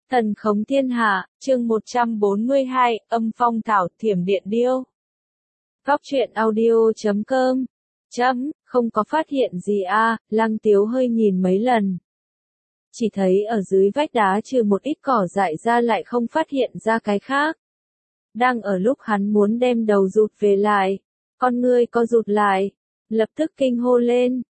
Thần khống thiên hạ, chương 142, âm phong thảo thiểm điện điêu. Góc truyện audio.com. Không có phát hiện gì à, Lăng Tiếu hơi nhìn mấy lần. Chỉ thấy ở dưới vách đá trừ một ít cỏ dại ra lại không phát hiện ra cái khác. Đang ở lúc hắn muốn đem đầu rụt về lại, con ngươi co rụt lại, lập tức kinh hô lên.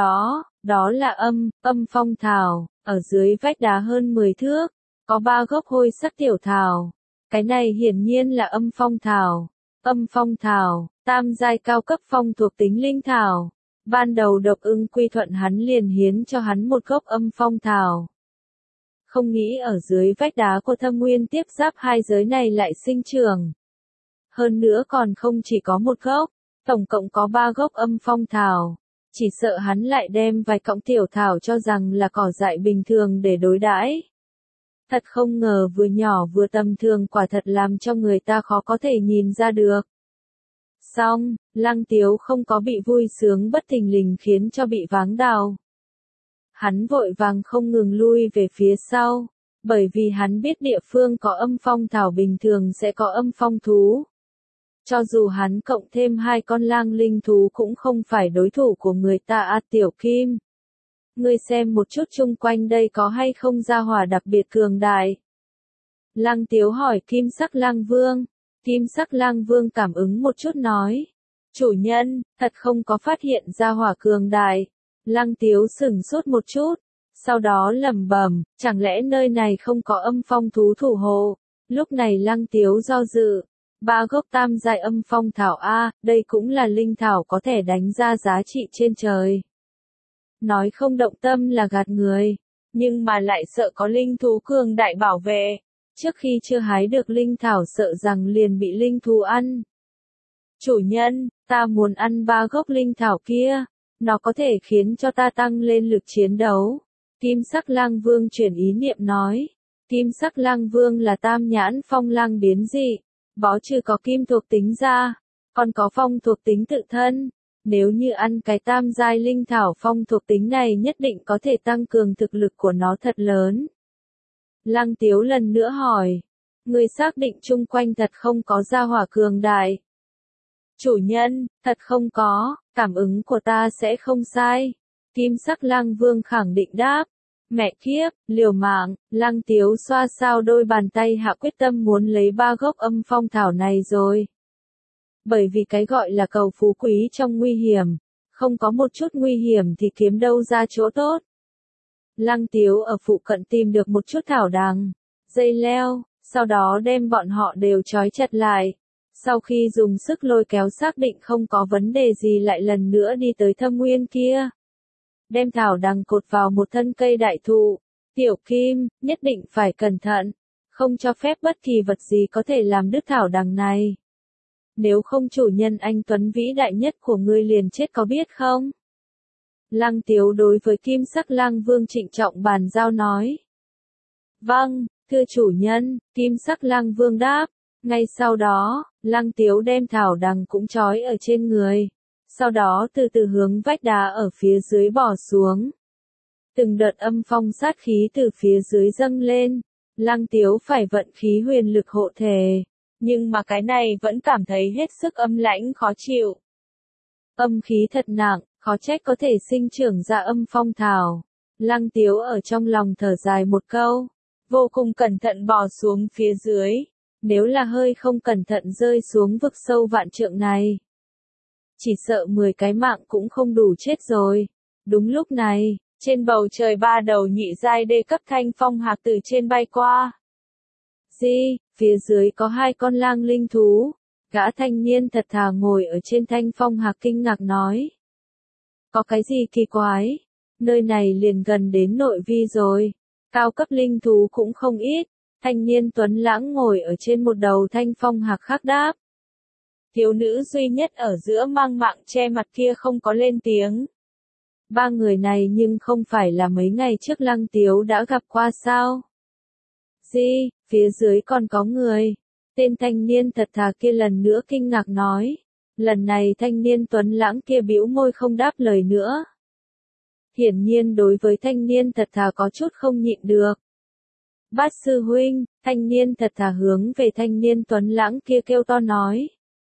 Đó là âm phong thảo, ở dưới vách đá hơn 10 thước. Có 3 gốc hôi sắc tiểu thảo. Cái này hiển nhiên là âm phong thảo. Âm phong thảo, tam giai cao cấp phong thuộc tính linh thảo. Ban đầu Độc Ưng quy thuận hắn liền hiến cho hắn một gốc âm phong thảo. Không nghĩ ở dưới vách đá của Thâm Nguyên tiếp giáp hai giới này lại sinh trưởng. Hơn nữa còn không chỉ có một gốc, tổng cộng có 3 gốc âm phong thảo. Chỉ sợ hắn lại đem vài cọng tiểu thảo cho rằng là cỏ dại bình thường để đối đãi. Thật không ngờ vừa nhỏ vừa tầm thường quả thật làm cho người ta khó có thể nhìn ra được. Xong, Lăng Tiếu không có bị vui sướng bất thình lình khiến cho bị váng đầu. Hắn vội vàng không ngừng lui về phía sau, bởi vì hắn biết địa phương có âm phong thảo bình thường sẽ có âm phong thú. Cho dù hắn cộng thêm 2 con lang linh thú cũng không phải đối thủ của người ta à Tiểu Kim. Ngươi xem một chút chung quanh đây có hay không gia hỏa đặc biệt cường đại. Lăng Tiếu hỏi Kim Sắc Lang Vương. Kim Sắc Lang Vương cảm ứng một chút nói. Chủ nhân, thật không có phát hiện gia hỏa cường đại. Lăng Tiếu sửng sốt một chút. Sau đó lẩm bẩm, chẳng lẽ nơi này không có âm phong thú thủ hộ. Lúc này Lăng Tiếu do dự. 3 gốc tam giai âm phong thảo A, đây cũng là linh thảo có thể đánh ra giá trị trên trời. Nói không động tâm là gạt người, nhưng mà lại sợ có linh thú cường đại bảo vệ. Trước khi chưa hái được linh thảo sợ rằng liền bị linh thú ăn. Chủ nhân, ta muốn ăn 3 gốc linh thảo kia, nó có thể khiến cho ta tăng lên lực chiến đấu. Kim Sắc Lang Vương chuyển ý niệm nói. Kim Sắc Lang Vương là tam nhãn phong lang biến dị, bó trừ có kim thuộc tính ra, còn có phong thuộc tính tự thân. Nếu như ăn cái tam giai linh thảo phong thuộc tính này nhất định có thể tăng cường thực lực của nó thật lớn. Lăng Tiếu lần nữa hỏi. Người xác định chung quanh thật không có gia hỏa cường đại. Chủ nhân, thật không có, cảm ứng của ta sẽ không sai. Kim Sắc Lang Vương khẳng định đáp. Mẹ kiếp, liều mạng, Lăng Tiếu xoa sao đôi bàn tay hạ quyết tâm muốn lấy 3 gốc âm phong thảo này rồi. Bởi vì cái gọi là cầu phú quý trong nguy hiểm, không có một chút nguy hiểm thì kiếm đâu ra chỗ tốt. Lăng Tiếu ở phụ cận tìm được một chút thảo đằng, dây leo, sau đó đem bọn họ đều trói chặt lại. Sau khi dùng sức lôi kéo xác định không có vấn đề gì lại lần nữa đi tới Thâm Nguyên kia. Đem thảo đằng cột vào một thân cây đại thụ. Tiểu Kim, nhất định phải cẩn thận, không cho phép bất kỳ vật gì có thể làm đứt thảo đằng này. Nếu không chủ nhân anh Tuấn vĩ đại nhất của ngươi liền chết có biết không? Lăng Tiếu đối với Kim Sắc Lang Vương trịnh trọng bàn giao nói. Vâng, thưa chủ nhân, Kim Sắc Lang Vương đáp. Ngay sau đó, Lăng Tiếu đem thảo đằng cũng trói ở trên người. Sau đó từ từ hướng vách đá ở phía dưới bỏ xuống. Từng đợt âm phong sát khí từ phía dưới dâng lên. Lăng Tiếu phải vận khí huyền lực hộ thể. Nhưng mà cái này vẫn cảm thấy hết sức âm lãnh khó chịu. Âm khí thật nặng, khó trách có thể sinh trưởng ra âm phong thảo. Lăng Tiếu ở trong lòng thở dài một câu. Vô cùng cẩn thận bò xuống phía dưới. Nếu là hơi không cẩn thận rơi xuống vực sâu vạn trượng này. Chỉ sợ 10 cái mạng cũng không đủ chết rồi. Đúng lúc này, trên bầu trời 3 đầu nhị giai đê cấp thanh phong hạc từ trên bay qua. Phía dưới có 2 con lang linh thú. Gã thanh niên thật thà ngồi ở trên thanh phong hạc kinh ngạc nói. Có cái gì kỳ quái? Nơi này liền gần đến nội vi rồi. Cao cấp linh thú cũng không ít. Thanh niên tuấn lãng ngồi ở trên một đầu thanh phong hạc khác đáp. Thiếu nữ duy nhất ở giữa mang mạng che mặt kia không có lên tiếng. 3 người này nhưng không phải là mấy ngày trước Lăng Tiếu đã gặp qua sao? Phía dưới còn có người. Tên thanh niên thật thà kia lần nữa kinh ngạc nói. Lần này thanh niên tuấn lãng kia bĩu môi không đáp lời nữa. Hiển nhiên đối với thanh niên thật thà có chút không nhịn được. Bát sư huynh, thanh niên thật thà hướng về thanh niên tuấn lãng kia kêu to nói.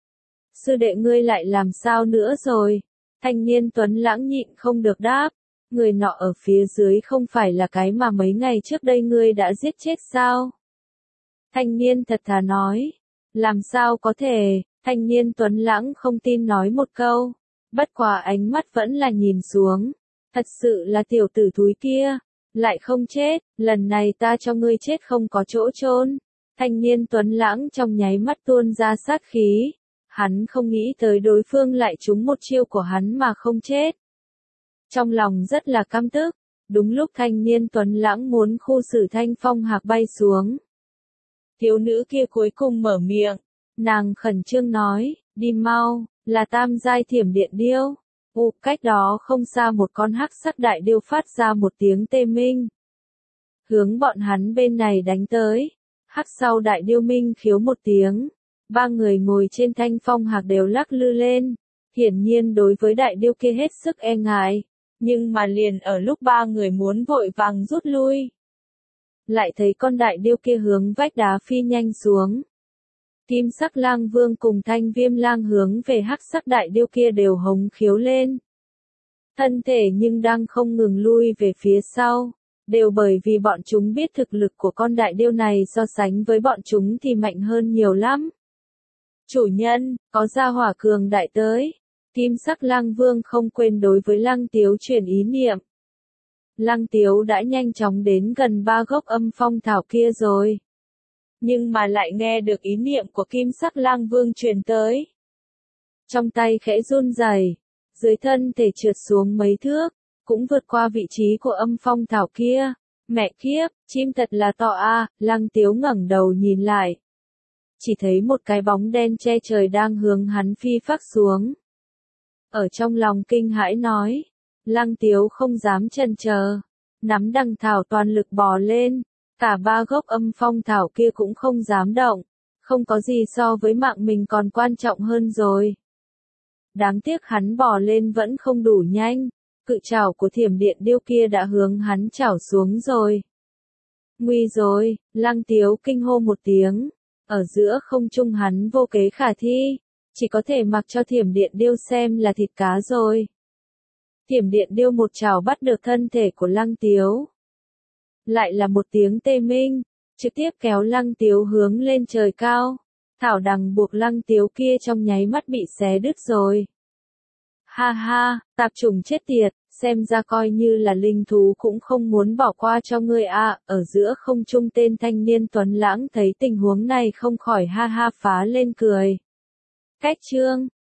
Sư đệ ngươi lại làm sao nữa rồi? Thanh niên tuấn lãng nhịn không được đáp. Người nọ ở phía dưới không phải là cái mà mấy ngày trước đây ngươi đã giết chết sao? Thanh niên thật thà nói. Làm sao có thể? Thanh niên tuấn lãng không tin nói một câu. Bất quá ánh mắt vẫn là nhìn xuống. Thật sự là tiểu tử thúi kia. Lại không chết, lần này ta cho ngươi chết không có chỗ chôn. Thanh niên tuấn lãng trong nháy mắt tuôn ra sát khí. Hắn không nghĩ tới đối phương lại trúng một chiêu của hắn mà không chết. Trong lòng rất là căm tức, đúng lúc thanh niên tuấn lãng muốn khu xử thanh phong hạc bay xuống. Thiếu nữ kia cuối cùng mở miệng, nàng khẩn trương nói, đi mau, là tam giai thiểm điện điêu. Cách đó không xa một con hắc sắc đại điêu phát ra một tiếng tê minh. Hướng bọn hắn bên này đánh tới, hắc sau đại điêu minh khiếu một tiếng. Ba người ngồi trên thanh phong hạc đều lắc lư lên, hiển nhiên đối với đại điêu kia hết sức e ngại, nhưng mà liền ở lúc ba người muốn vội vàng rút lui. Lại thấy con đại điêu kia hướng vách đá phi nhanh xuống. Kim sắc lang vương cùng thanh viêm lang hướng về hắc sắc đại điêu kia đều hống khiếu lên. Thân thể nhưng đang không ngừng lui về phía sau, đều bởi vì bọn chúng biết thực lực của con đại điêu này so sánh với bọn chúng thì mạnh hơn nhiều lắm. Chủ nhân, có gia hỏa cường đại tới. Kim sắc lang vương không quên đối với Lăng Tiếu truyền ý niệm. Lăng Tiếu đã nhanh chóng đến gần ba gốc âm phong thảo kia rồi. Nhưng mà lại nghe được ý niệm của kim sắc lang vương truyền tới. Trong tay khẽ run rẩy, dưới thân thể trượt xuống mấy thước, cũng vượt qua vị trí của âm phong thảo kia. Mẹ kiếp, chim thật là to a, Lăng Tiếu ngẩng đầu nhìn lại. Chỉ thấy một cái bóng đen che trời đang hướng hắn phi phác xuống. Ở trong lòng kinh hãi nói, Lăng Tiếu không dám chần chờ, nắm đằng thảo toàn lực bò lên, cả ba gốc âm phong thảo kia cũng không dám động, không có gì so với mạng mình còn quan trọng hơn rồi. Đáng tiếc hắn bò lên vẫn không đủ nhanh, cự chảo của thiểm điện điêu kia đã hướng hắn chảo xuống rồi. Nguy rồi, Lăng Tiếu kinh hô một tiếng. Ở giữa không trung hắn vô kế khả thi, chỉ có thể mặc cho thiểm điện điêu xem là thịt cá rồi. Thiểm điện điêu một chảo bắt được thân thể của Lăng Tiếu. Lại là một tiếng tê minh, trực tiếp kéo Lăng Tiếu hướng lên trời cao. Thảo đằng buộc Lăng Tiếu kia trong nháy mắt bị xé đứt rồi. Ha ha, tạp chủng chết tiệt, xem ra coi như là linh thú cũng không muốn bỏ qua cho ngươi à. Ở giữa không trung tên thanh niên tuấn lãng thấy tình huống này không khỏi ha ha phá lên cười. Cách chương